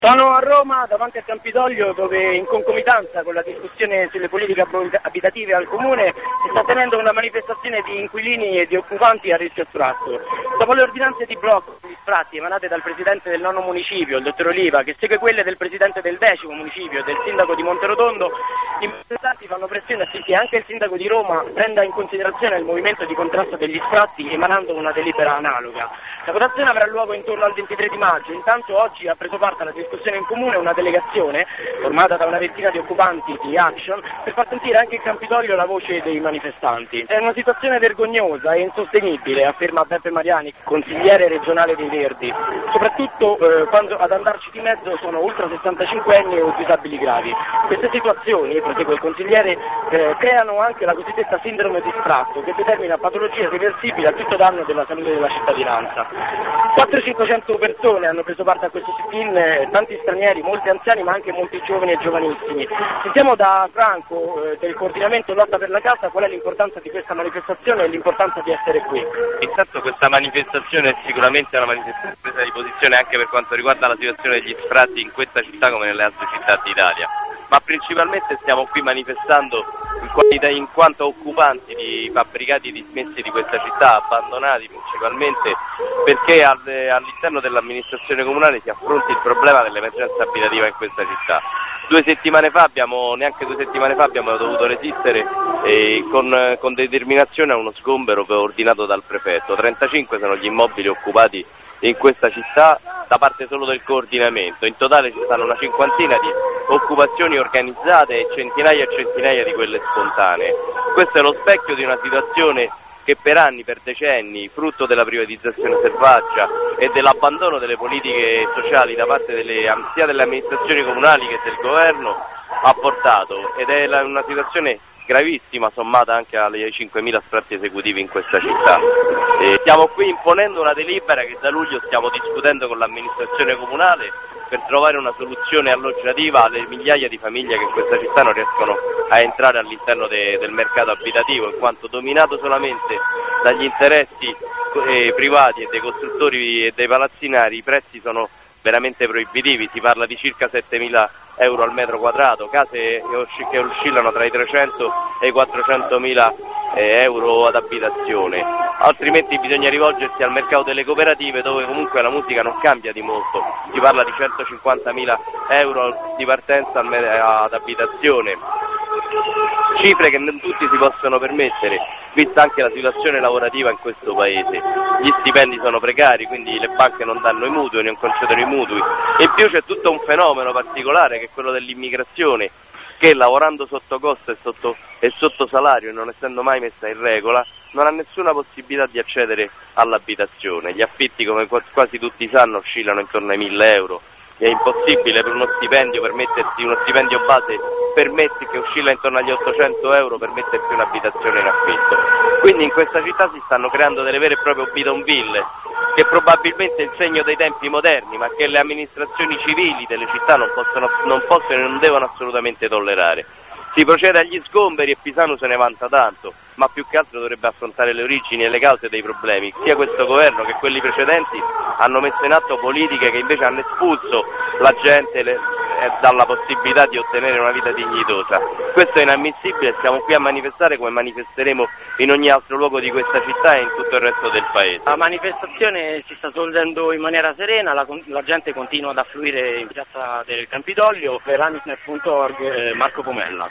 Sono a Roma davanti al Campidoglio dove in concomitanza con la discussione sulle politiche abitative al Comune si sta tenendo una manifestazione di inquilini e di occupanti a rischio sfratto. Dopo le ordinanze di blocco sugli sfratti emanate dal presidente del 9° municipio, il dottor Oliva, che segue quelle del presidente del 10° municipio e del sindaco di Monterotondo, i manifestanti fanno pressione affinché anche il sindaco di Roma prenda in considerazione il movimento di contrasto degli sfratti emanando una delibera analoga. La votazione avrà luogo intorno al 23 di maggio, intanto oggi ha preso parte alla discussione in comune una delegazione formata da una ventina di occupanti di Action per far sentire anche il Campidoglio la voce dei manifestanti. È una situazione vergognosa e insostenibile, afferma Beppe Mariani, consigliere regionale dei Verdi, soprattutto quando ad andarci di mezzo sono ultra 65 anni o disabili gravi. Queste situazioni, prosegue il consigliere, creano anche la cosiddetta sindrome di sfratto che determina patologie irreversibili a tutto danno della salute della cittadinanza. 400-500 persone hanno preso parte a questo sit-in, tanti stranieri, molti anziani ma anche molti giovani e giovanissimi. Sentiamo da Franco del coordinamento Lotta per la Casa qual è l'importanza di questa manifestazione e l'importanza di essere qui. Intanto questa manifestazione è sicuramente una manifestazione presa di posizione anche per quanto riguarda la situazione degli sfratti in questa città come nelle altre città d'Italia, ma principalmente stiamo qui manifestando in quanto occupanti di fabbricati dismessi di questa città, abbandonati principalmente perché all'interno dell'amministrazione comunale si affronti il problema dell'emergenza abitativa in questa città. Neanche 2 settimane fa abbiamo dovuto resistere con determinazione a uno sgombero ordinato dal prefetto. 35 sono gli immobili occupati in questa città da parte solo del coordinamento. In totale ci stanno una cinquantina di occupazioni organizzate e centinaia di quelle spontanee. Questo è lo specchio di una situazione che per anni, per decenni, frutto della privatizzazione selvaggia e dell'abbandono delle politiche sociali da parte sia delle amministrazioni comunali che del governo ha portato, ed è una situazione gravissima sommata anche alle 5.000 sfratti esecutivi in questa città. Stiamo qui imponendo una delibera che da luglio stiamo discutendo con l'amministrazione comunale per trovare una soluzione alloggiativa alle migliaia di famiglie che in questa città non riescono a entrare all'interno del mercato abitativo, in quanto dominato solamente dagli interessi privati e dei costruttori e dei palazzinari. I prezzi sono veramente proibitivi, si parla di circa 7.000 euro al metro quadrato, case che oscillano tra i 300 e i 400.000 euro ad abitazione, altrimenti bisogna rivolgersi al mercato delle cooperative dove comunque la musica non cambia di molto, si parla di 150.000 euro di partenza ad abitazione, cifre che non tutti si possono permettere, vista anche la situazione lavorativa in questo paese. Gli stipendi sono precari, quindi le banche non danno i mutui, non concedono i mutui. In più c'è tutto un fenomeno particolare che è quello dell'immigrazione, che lavorando sotto costo e sotto salario e non essendo mai messa in regola, non ha nessuna possibilità di accedere all'abitazione. Gli affitti, come quasi tutti sanno, oscillano intorno ai 1.000 euro. È impossibile per uno stipendio base che oscilla intorno agli 800 euro permettersi un'abitazione in affitto. Quindi in questa città si stanno creando delle vere e proprie bidonville, che probabilmente è il segno dei tempi moderni, ma che le amministrazioni civili delle città non possono e non devono assolutamente tollerare. Si procede agli sgomberi e Pisanu se ne vanta tanto, ma più che altro dovrebbe affrontare le origini e le cause dei problemi. Sia questo governo che quelli precedenti hanno messo in atto politiche che invece hanno espulso la gente dalla possibilità di ottenere una vita dignitosa. Questo è inammissibile, siamo qui a manifestare come manifesteremo in ogni altro luogo di questa città e in tutto il resto del paese. La manifestazione si sta svolgendo in maniera serena, la gente continua ad affluire in piazza del Campidoglio. Per Amisnet.org, Marco Pomella.